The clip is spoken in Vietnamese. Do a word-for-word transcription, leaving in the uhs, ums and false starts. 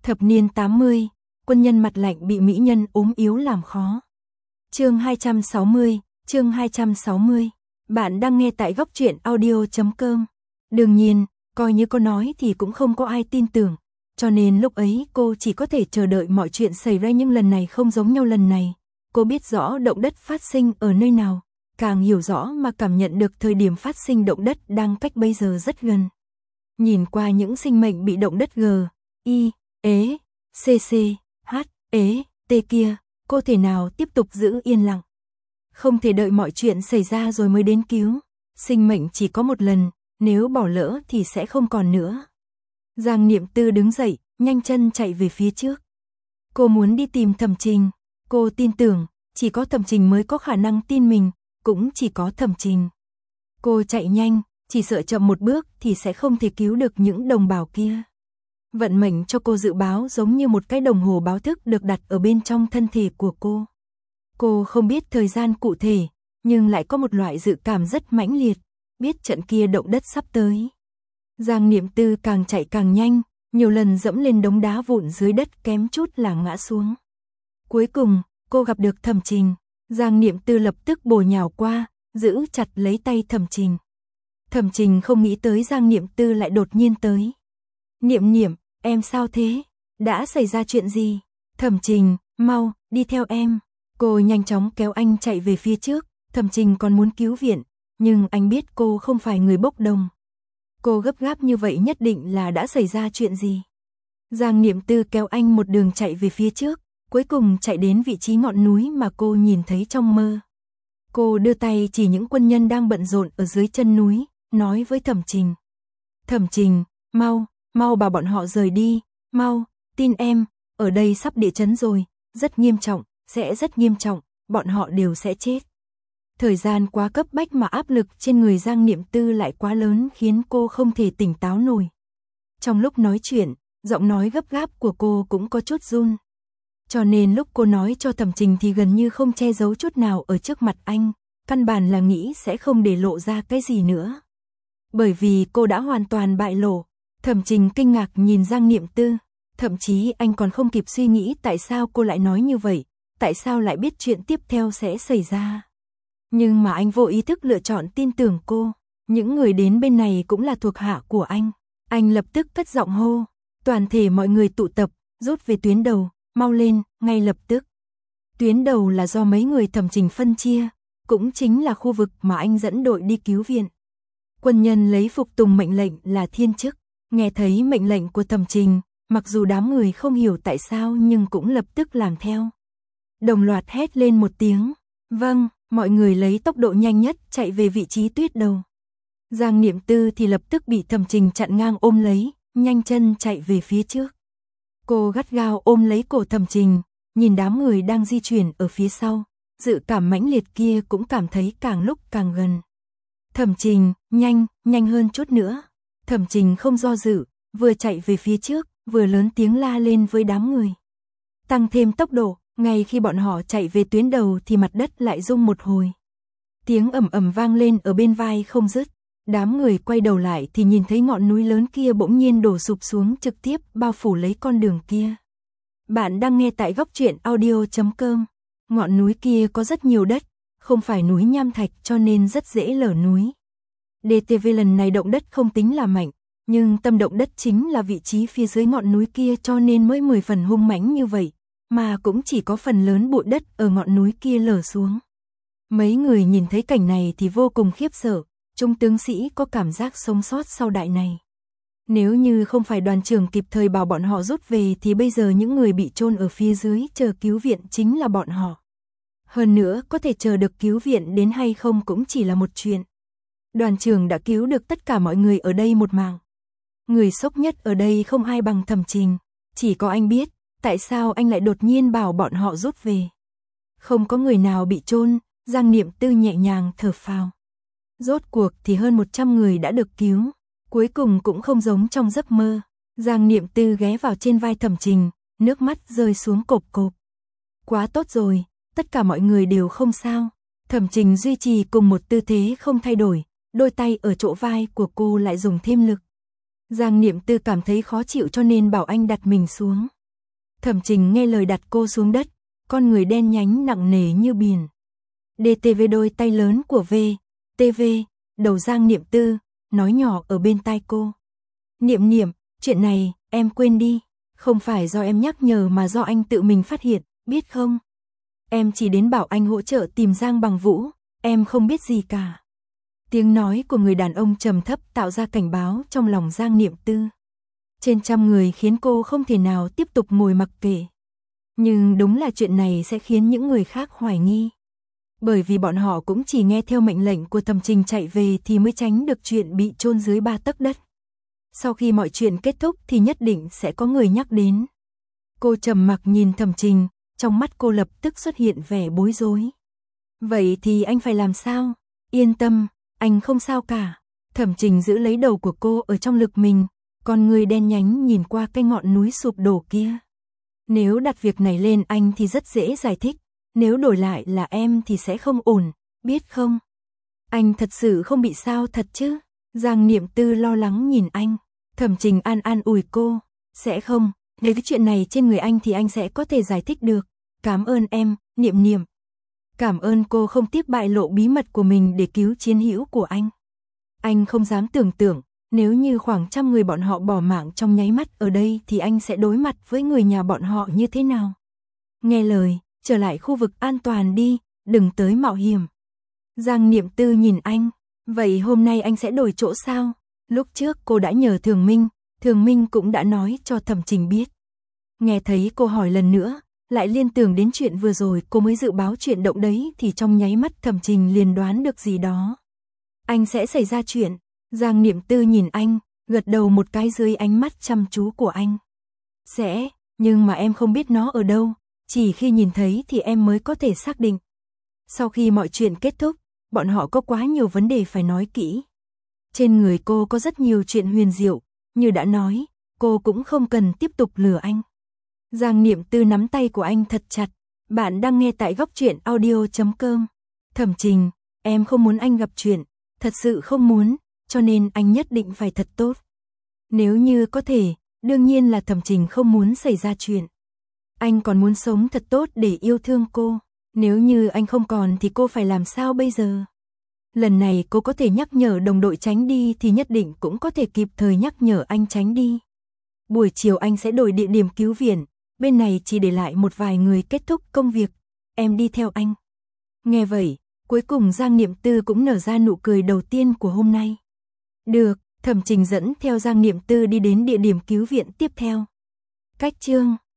Thập niên tám mươi, quân nhân mặt lạnh bị mỹ nhân ốm yếu làm khó. Chương hai trăm sáu mươi, chương hai trăm sáu mươi. Bạn đang nghe tại góc truyện audio chấm com. Đương nhiên, coi như cô nói thì cũng không có ai tin tưởng, cho nên lúc ấy cô chỉ có thể chờ đợi mọi chuyện xảy ra, nhưng lần này không giống nhau. Lần này, cô biết rõ động đất phát sinh ở nơi nào, càng hiểu rõ mà cảm nhận được thời điểm phát sinh động đất đang cách bây giờ rất gần. Nhìn qua những sinh mệnh bị động đất G, I, ế, C C, H, ế, T kia, cô thể nào tiếp tục giữ yên lặng. Không thể đợi mọi chuyện xảy ra rồi mới đến cứu. Sinh mệnh chỉ có một lần, nếu bỏ lỡ thì sẽ không còn nữa. Giang Niệm Tư đứng dậy, nhanh chân chạy về phía trước. Cô muốn đi tìm Thẩm Trình. Cô tin tưởng, chỉ có Thẩm Trình mới có khả năng tin mình, cũng chỉ có Thẩm Trình. Cô chạy nhanh, chỉ sợ chậm một bước thì sẽ không thể cứu được những đồng bào kia. Vận mệnh cho cô dự báo giống như một cái đồng hồ báo thức được đặt ở bên trong thân thể của cô. Cô không biết thời gian cụ thể, nhưng lại có một loại dự cảm rất mãnh liệt, biết trận kia động đất sắp tới. Giang Niệm Tư càng chạy càng nhanh, nhiều lần dẫm lên đống đá vụn dưới đất kém chút là ngã xuống. Cuối cùng, cô gặp được Thẩm Trình. Giang Niệm Tư lập tức bổ nhào qua, giữ chặt lấy tay Thẩm Trình. Thẩm Trình không nghĩ tới Giang Niệm Tư lại đột nhiên tới. Niệm Niệm, em sao thế? Đã xảy ra chuyện gì? Thẩm Trình, mau, đi theo em. Cô nhanh chóng kéo anh chạy về phía trước. Thẩm Trình còn muốn cứu viện, nhưng anh biết cô không phải người bốc đồng. Cô gấp gáp như vậy nhất định là đã xảy ra chuyện gì. Giang Niệm Tư kéo anh một đường chạy về phía trước, cuối cùng chạy đến vị trí ngọn núi mà cô nhìn thấy trong mơ. Cô đưa tay chỉ những quân nhân đang bận rộn ở dưới chân núi, nói với Thẩm Trình. Thẩm Trình, mau, mau bảo bọn họ rời đi, mau, tin em, ở đây sắp địa chấn rồi, rất nghiêm trọng, sẽ rất nghiêm trọng, bọn họ đều sẽ chết. Thời gian quá cấp bách mà áp lực trên người Giang Niệm Tư lại quá lớn khiến cô không thể tỉnh táo nổi. Trong lúc nói chuyện, giọng nói gấp gáp của cô cũng có chút run. Cho nên lúc cô nói cho Thẩm Trình thì gần như không che giấu chút nào ở trước mặt anh, căn bản là nghĩ sẽ không để lộ ra cái gì nữa. Bởi vì cô đã hoàn toàn bại lộ. Thẩm Trình kinh ngạc nhìn Giang Niệm Tư, thậm chí anh còn không kịp suy nghĩ tại sao cô lại nói như vậy, tại sao lại biết chuyện tiếp theo sẽ xảy ra. Nhưng mà anh vô ý thức lựa chọn tin tưởng cô, những người đến bên này cũng là thuộc hạ của anh. Anh lập tức cất giọng hô, toàn thể mọi người tụ tập, rút về tuyến đầu, mau lên, ngay lập tức. Tuyến đầu là do mấy người Thẩm Trình phân chia, cũng chính là khu vực mà anh dẫn đội đi cứu viện. Quân nhân lấy phục tùng mệnh lệnh là thiên chức, nghe thấy mệnh lệnh của Thẩm Trình, mặc dù đám người không hiểu tại sao nhưng cũng lập tức làm theo. Đồng loạt hét lên một tiếng, vâng, mọi người lấy tốc độ nhanh nhất chạy về vị trí tuyết đầu. Giang Niệm Tư thì lập tức bị Thẩm Trình chặn ngang ôm lấy, nhanh chân chạy về phía trước. Cô gắt gao ôm lấy cổ Thẩm Trình, nhìn đám người đang di chuyển ở phía sau, dự cảm mãnh liệt kia cũng cảm thấy càng lúc càng gần. Thẩm Trình, nhanh, nhanh hơn chút nữa. Thẩm Trình không do dự, vừa chạy về phía trước, vừa lớn tiếng la lên với đám người. Tăng thêm tốc độ, ngay khi bọn họ chạy về tuyến đầu thì mặt đất lại rung một hồi. Tiếng ầm ầm vang lên ở bên vai không dứt. Đám người quay đầu lại thì nhìn thấy ngọn núi lớn kia bỗng nhiên đổ sụp xuống trực tiếp bao phủ lấy con đường kia. Bạn đang nghe tại góc truyện audio chấm com. Ngọn núi kia có rất nhiều đất, không phải núi nham thạch cho nên rất dễ lở núi. đê tê vê lần này động đất không tính là mạnh, nhưng tâm động đất chính là vị trí phía dưới ngọn núi kia cho nên mới mười phần hung mãnh như vậy, mà cũng chỉ có phần lớn bụi đất ở ngọn núi kia lở xuống. Mấy người nhìn thấy cảnh này thì vô cùng khiếp sợ, trung tướng sĩ có cảm giác sống sót sau đại này. Nếu như không phải đoàn trưởng kịp thời bảo bọn họ rút về thì bây giờ những người bị chôn ở phía dưới chờ cứu viện chính là bọn họ. Hơn nữa có thể chờ được cứu viện đến hay không cũng chỉ là một chuyện. Đoàn trưởng đã cứu được tất cả mọi người ở đây một mạng. Người sốc nhất ở đây không ai bằng Thẩm Trình, chỉ có anh biết tại sao anh lại đột nhiên bảo bọn họ rút về. Không có người nào bị chôn, Giang Niệm Tư nhẹ nhàng thở phào. Rốt cuộc thì hơn một trăm người đã được cứu, cuối cùng cũng không giống trong giấc mơ. Giang Niệm Tư ghé vào trên vai Thẩm Trình, nước mắt rơi xuống cộp cộp. Quá tốt rồi, tất cả mọi người đều không sao. Thẩm Trình duy trì cùng một tư thế không thay đổi, đôi tay ở chỗ vai của cô lại dùng thêm lực. Giang Niệm Tư cảm thấy khó chịu cho nên bảo anh đặt mình xuống. Thẩm Trình nghe lời đặt cô xuống đất, con người đen nhánh nặng nề như biển. đê tê vê đôi tay lớn của vê tê vê, đầu Giang Niệm Tư, nói nhỏ ở bên tai cô. Niệm Niệm, chuyện này, em quên đi, không phải do em nhắc nhở mà do anh tự mình phát hiện, biết không? Em chỉ đến bảo anh hỗ trợ tìm Giang Bằng Vũ, em không biết gì cả. Tiếng nói của người đàn ông trầm thấp tạo ra cảnh báo trong lòng Giang Niệm Tư. Trên trăm người khiến cô không thể nào tiếp tục ngồi mặc kệ. Nhưng đúng là chuyện này sẽ khiến những người khác hoài nghi. Bởi vì bọn họ cũng chỉ nghe theo mệnh lệnh của Thẩm Trình chạy về thì mới tránh được chuyện bị chôn dưới ba tấc đất. Sau khi mọi chuyện kết thúc thì nhất định sẽ có người nhắc đến. Cô trầm mặc nhìn Thẩm Trình, trong mắt cô lập tức xuất hiện vẻ bối rối. Vậy thì anh phải làm sao? Yên tâm, anh không sao cả. Thẩm Trình giữ lấy đầu của cô ở trong ngực mình, con người đen nhánh nhìn qua cái ngọn núi sụp đổ kia. Nếu đặt việc này lên anh thì rất dễ giải thích, nếu đổi lại là em thì sẽ không ổn, biết không? Anh thật sự không bị sao thật chứ? Giang Niệm Tư lo lắng nhìn anh. Thẩm Trình an an ủi cô, sẽ không, nếu cái chuyện này trên người anh thì anh sẽ có thể giải thích được. Cảm ơn em, Niệm Niệm. Cảm ơn cô không tiếp bại lộ bí mật của mình để cứu chiến hữu của anh. Anh không dám tưởng tượng, nếu như khoảng trăm người bọn họ bỏ mạng trong nháy mắt ở đây thì anh sẽ đối mặt với người nhà bọn họ như thế nào. Nghe lời, trở lại khu vực an toàn đi, đừng tới mạo hiểm. Giang Niệm Tư nhìn anh, vậy hôm nay anh sẽ đổi chỗ sao? Lúc trước cô đã nhờ Thường Minh, Thường Minh cũng đã nói cho Thẩm Trình biết. Nghe thấy cô hỏi lần nữa, lại liên tưởng đến chuyện vừa rồi cô mới dự báo chuyện động đấy thì trong nháy mắt Thẩm Trình liền đoán được gì đó. Anh sẽ xảy ra chuyện. Giang Niệm Tư nhìn anh, gật đầu một cái dưới ánh mắt chăm chú của anh. Sẽ, nhưng mà em không biết nó ở đâu, chỉ khi nhìn thấy thì em mới có thể xác định. Sau khi mọi chuyện kết thúc, bọn họ có quá nhiều vấn đề phải nói kỹ. Trên người cô có rất nhiều chuyện huyền diệu, như đã nói, cô cũng không cần tiếp tục lừa anh. Giang Niệm Tư nắm tay của anh thật chặt. Bạn đang nghe tại góc truyện audio chấm com. Thẩm Trình, em không muốn anh gặp chuyện, thật sự không muốn, cho nên anh nhất định phải thật tốt. Nếu như có thể, đương nhiên là Thẩm Trình không muốn xảy ra chuyện. Anh còn muốn sống thật tốt để yêu thương cô. Nếu như anh không còn thì cô phải làm sao bây giờ? Lần này cô có thể nhắc nhở đồng đội tránh đi thì nhất định cũng có thể kịp thời nhắc nhở anh tránh đi. Buổi chiều anh sẽ đổi địa điểm cứu viện, bên này chỉ để lại một vài người kết thúc công việc, em đi theo anh. Nghe vậy, cuối cùng Giang Niệm Tư cũng nở ra nụ cười đầu tiên của hôm nay. Được, Thẩm Trình dẫn theo Giang Niệm Tư đi đến địa điểm cứu viện tiếp theo. Cách chương